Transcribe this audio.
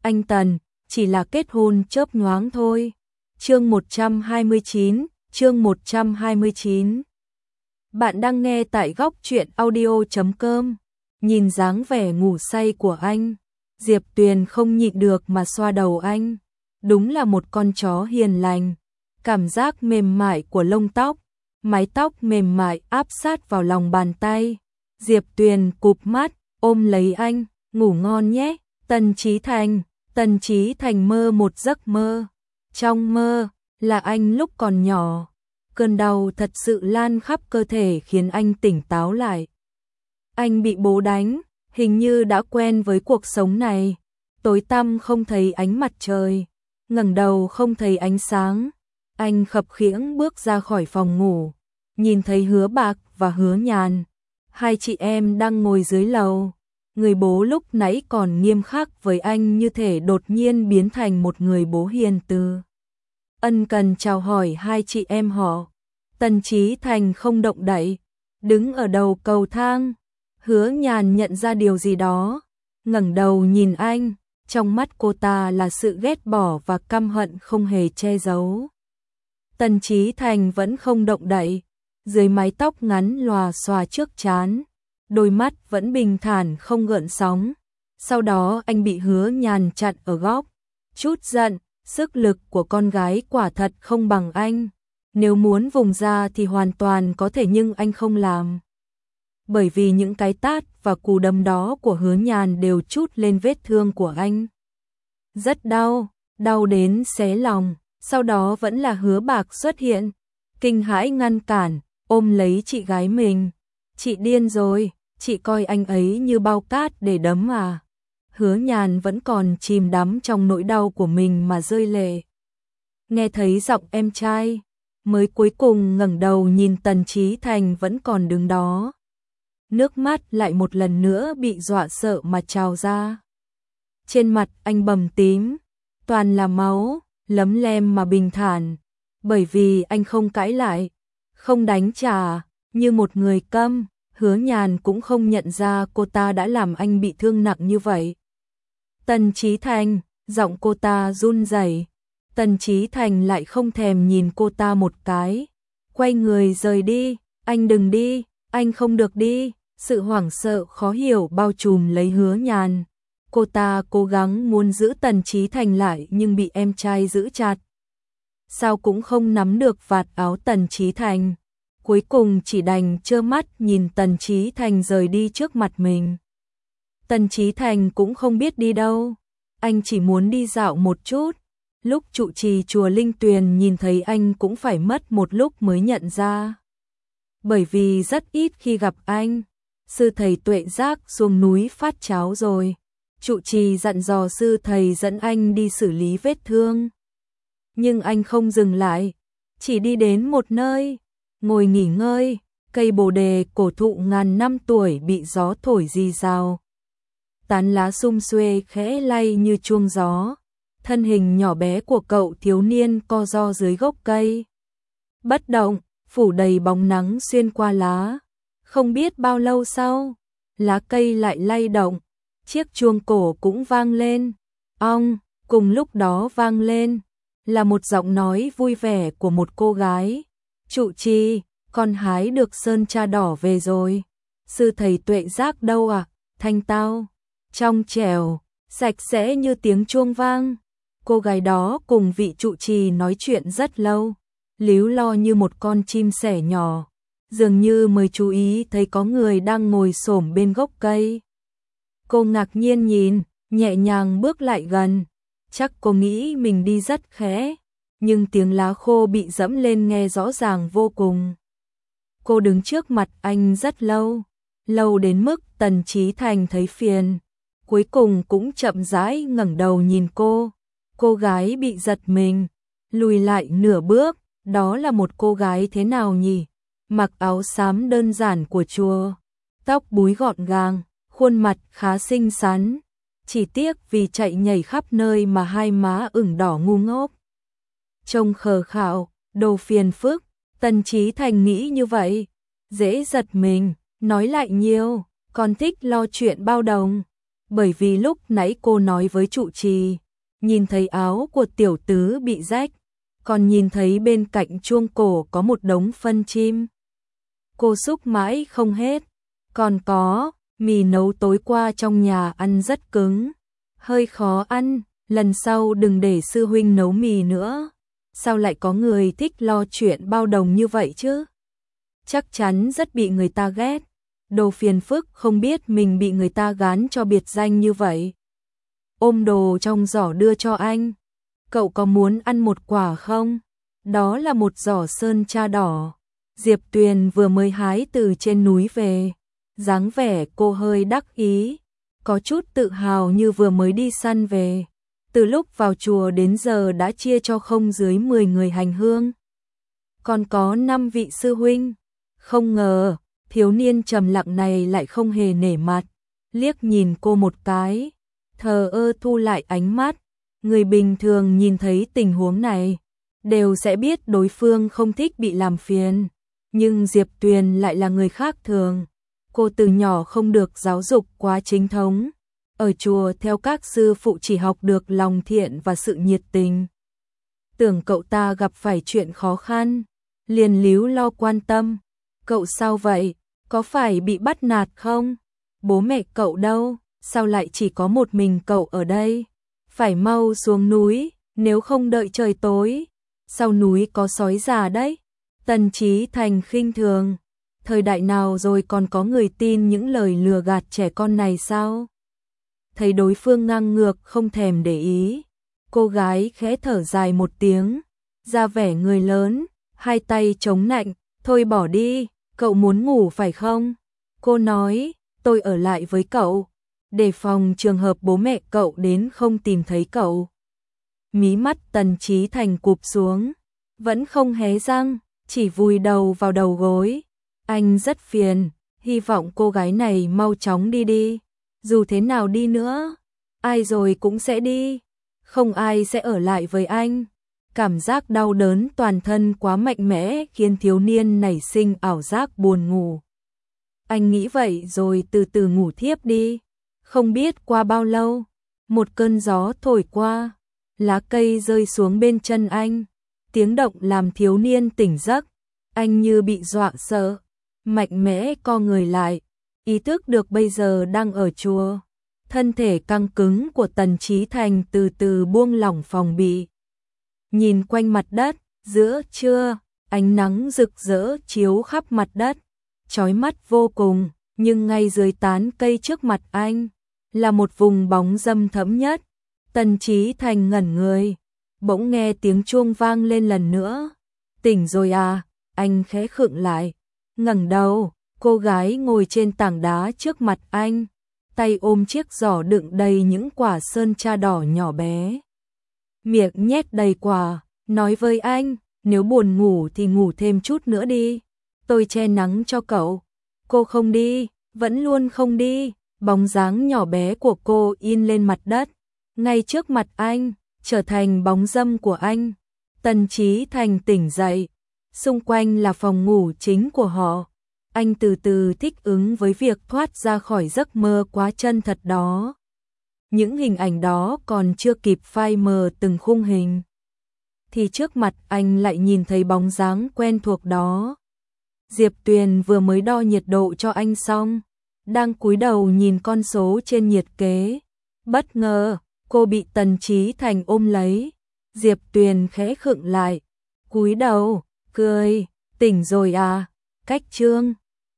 anh Tần, chỉ là kết hôn chớp nhoáng thôi. Chương 129. Bạn đang nghe tại góc truyện audio.com. Nhìn dáng vẻ ngủ say của anh, Diệp Tuyền không nhịn được mà xoa đầu anh. Đúng là một con chó hiền lành. Cảm giác mềm mại của lông tóc, mái tóc mềm mại áp sát vào lòng bàn tay. Diệp Tuyền cụp mắt, ôm lấy anh, ngủ ngon nhé. Tần Chí Thành mơ một giấc mơ. Trong mơ là anh lúc còn nhỏ. Cơn đau thật sự lan khắp cơ thể khiến anh tỉnh táo lại. Anh bị bố đánh, hình như đã quen với cuộc sống này. Tối tăm không thấy ánh mặt trời, ngẩng đầu không thấy ánh sáng. Anh khập khiễng bước ra khỏi phòng ngủ, nhìn thấy Hứa Bạc và Hứa Nhàn. Hai chị em đang ngồi dưới lầu. Người bố lúc nãy còn nghiêm khắc với anh như thể đột nhiên biến thành một người bố hiền từ. Ân cần chào hỏi hai chị em họ. Tần Chí Thành không động đậy, đứng ở đầu cầu thang. Hứa Nhàn nhận ra điều gì đó, ngẩng đầu nhìn anh, trong mắt cô ta là sự ghét bỏ và căm hận không hề che giấu. Tần Chí Thành vẫn không động đậy, dưới mái tóc ngắn lòa xòa trước trán, đôi mắt vẫn bình thản không gợn sóng. Sau đó anh bị Hứa Nhàn chặn ở góc, chút giận, sức lực của con gái quả thật không bằng anh. Nếu muốn vùng ra thì hoàn toàn có thể nhưng anh không làm. Bởi vì những cái tát và cú đấm đó của Hứa Nhàn đều trút lên vết thương của anh. Rất đau, đau đến xé lòng. Sau đó vẫn là Hứa Bạc xuất hiện, kinh hãi ngăn cản, ôm lấy chị gái mình. Chị điên rồi, chị coi anh ấy như bao cát để đấm à? Hứa Nhàn vẫn còn chìm đắm trong nỗi đau của mình mà rơi lệ. Nghe thấy giọng em trai, mới cuối cùng ngẩng đầu nhìn Tần Chí Thành vẫn còn đứng đó. Nước mắt lại một lần nữa bị dọa sợ mà trào ra. Trên mặt anh bầm tím, toàn là máu, lấm lem mà bình thản. Bởi vì anh không cãi lại, không đánh trả, như một người câm. Hứa Nhàn cũng không nhận ra cô ta đã làm anh bị thương nặng như vậy. Tần Chí Thành, giọng cô ta run rẩy. Tần Chí Thành lại không thèm nhìn cô ta một cái, quay người rời đi. Anh đừng đi, anh không được đi. Sự hoảng sợ khó hiểu bao trùm lấy Hứa Nhàn. Cô ta cố gắng muốn giữ Tần Chí Thành lại nhưng bị em trai giữ chặt. Sao cũng không nắm được vạt áo Tần Chí Thành. Cuối cùng chỉ đành trơ mắt nhìn Tần Chí Thành rời đi trước mặt mình. Tần Chí Thành cũng không biết đi đâu. Anh chỉ muốn đi dạo một chút. Lúc trụ trì chùa Linh Tuyền nhìn thấy anh cũng phải mất một lúc mới nhận ra. Bởi vì rất ít khi gặp anh. Sư thầy Tuệ Giác xuống núi phát cháo rồi. Trụ trì dặn dò sư thầy dẫn anh đi xử lý vết thương. Nhưng anh không dừng lại, chỉ đi đến một nơi, ngồi nghỉ ngơi. Cây bồ đề cổ thụ ngàn năm tuổi bị gió thổi rì rào. Tán lá sum xuê khẽ lay như chuông gió. Thân hình nhỏ bé của cậu thiếu niên co ro dưới gốc cây. Bất động, phủ đầy bóng nắng xuyên qua lá. Không biết bao lâu sau, lá cây lại lay động. Chiếc chuông cổ cũng vang lên. Ong, cùng lúc đó vang lên là một giọng nói vui vẻ của một cô gái. Trụ trì, con hái được sơn tra đỏ về rồi. Sư thầy Tuệ Giác đâu à? Thanh tao, trong trẻo, sạch sẽ như tiếng chuông vang. Cô gái đó cùng vị trụ trì nói chuyện rất lâu, líu lo như một con chim sẻ nhỏ, dường như mới chú ý thấy có người đang ngồi xổm bên gốc cây. Cô ngạc nhiên nhìn, nhẹ nhàng bước lại gần. Chắc cô nghĩ mình đi rất khẽ, nhưng tiếng lá khô bị dẫm lên nghe rõ ràng vô cùng. Cô đứng trước mặt anh rất lâu, lâu đến mức Tần Chí Thành thấy phiền. Cuối cùng cũng chậm rãi ngẩng đầu nhìn cô. Cô gái bị giật mình, lùi lại nửa bước. Đó là một cô gái thế nào nhỉ? Mặc áo xám đơn giản của chùa, tóc búi gọn gàng, khuôn mặt khá xinh xắn. Chỉ tiếc vì chạy nhảy khắp nơi mà hai má ửng đỏ ngu ngốc. Trông khờ khạo, đồ phiền phức. Tần Chí Thành nghĩ như vậy, dễ giật mình, nói lại nhiều, còn thích lo chuyện bao đồng. bởi vì lúc nãy cô nói với trụ trì, nhìn thấy áo của tiểu tứ bị rách, còn nhìn thấy bên cạnh chuông cổ có một đống phân chim. Cô xúc mãi không hết, còn có, mì nấu tối qua trong nhà ăn rất cứng, hơi khó ăn, lần sau đừng để sư huynh nấu mì nữa. Sao lại có người thích lo chuyện bao đồng như vậy chứ? Chắc chắn rất bị người ta ghét. Đồ phiền phức, không biết mình bị người ta gán cho biệt danh như vậy. Ôm đồ trong giỏ đưa cho anh. Cậu có muốn ăn một quả không? Đó là một giỏ sơn tra đỏ. Diệp Tuyền vừa mới hái từ trên núi về. Dáng vẻ cô hơi đắc ý, có chút tự hào như vừa mới đi săn về. Từ lúc vào chùa đến giờ đã chia cho không dưới 10 người hành hương. Còn có 5 vị sư huynh. Không ngờ, thiếu niên trầm lặng này lại không hề nể mặt. Liếc nhìn cô một cái, thờ ơ thu lại ánh mắt. Người bình thường nhìn thấy tình huống này, đều sẽ biết đối phương không thích bị làm phiền. Nhưng Diệp Tuyền lại là người khác thường. Cô từ nhỏ không được giáo dục quá chính thống. Ở chùa theo các sư phụ chỉ học được lòng thiện và sự nhiệt tình. Tưởng cậu ta gặp phải chuyện khó khăn, liền líu lo quan tâm. Cậu sao vậy? Có phải bị bắt nạt không? Bố mẹ cậu đâu? Sao lại chỉ có một mình cậu ở đây? Phải mau xuống núi, nếu không đợi trời tối. Sau núi có sói già đấy. Tần Chí Thành khinh thường. Thời đại nào rồi còn có người tin những lời lừa gạt trẻ con này sao? Thấy đối phương ngang ngược không thèm để ý, cô gái khẽ thở dài một tiếng, ra vẻ người lớn, hai tay chống nạnh, thôi bỏ đi, cậu muốn ngủ phải không? Cô nói, tôi ở lại với cậu, để phòng trường hợp bố mẹ cậu đến không tìm thấy cậu. Mí mắt Tần Chí Thành cụp xuống, vẫn không hé răng, chỉ vùi đầu vào đầu gối. Anh rất phiền, hy vọng cô gái này mau chóng đi đi. Dù thế nào đi nữa, ai rồi cũng sẽ đi, không ai sẽ ở lại với anh. Cảm giác đau đớn toàn thân quá mạnh mẽ khiến thiếu niên nảy sinh ảo giác buồn ngủ. Anh nghĩ vậy rồi từ từ ngủ thiếp đi. Không biết qua bao lâu, một cơn gió thổi qua, lá cây rơi xuống bên chân anh. Tiếng động làm thiếu niên tỉnh giấc, anh như bị dọa sợ, mạnh mẽ co người lại. Ý thức được bây giờ đang ở chùa, thân thể căng cứng của Tần Chí Thành từ từ buông lỏng phòng bị. Nhìn quanh mặt đất, giữa trưa, ánh nắng rực rỡ chiếu khắp mặt đất, chói mắt vô cùng, nhưng ngay dưới tán cây trước mặt anh, là một vùng bóng râm thẫm nhất. Tần Chí Thành ngẩn người, bỗng nghe tiếng chuông vang lên lần nữa. Tỉnh rồi à? Anh khẽ khựng lại, ngẩng đầu. Cô gái ngồi trên tảng đá trước mặt anh, tay ôm chiếc giỏ đựng đầy những quả sơn tra đỏ nhỏ bé. Miệng nhét đầy quả, nói với anh, nếu buồn ngủ thì ngủ thêm chút nữa đi, tôi che nắng cho cậu. Cô không đi, vẫn luôn không đi, bóng dáng nhỏ bé của cô in lên mặt đất, ngay trước mặt anh, trở thành bóng dâm của anh. Tần Chí Thành tỉnh dậy, xung quanh là phòng ngủ chính của họ. Anh từ từ thích ứng với việc thoát ra khỏi giấc mơ quá chân thật đó. Những hình ảnh đó còn chưa kịp phai mờ từng khung hình, thì trước mặt anh lại nhìn thấy bóng dáng quen thuộc đó. Diệp Tuyền vừa mới đo nhiệt độ cho anh xong, đang cúi đầu nhìn con số trên nhiệt kế. Bất ngờ, cô bị Tần Chí Thành ôm lấy. Diệp Tuyền khẽ khựng lại, cúi đầu, cười, tỉnh rồi à? Cách chương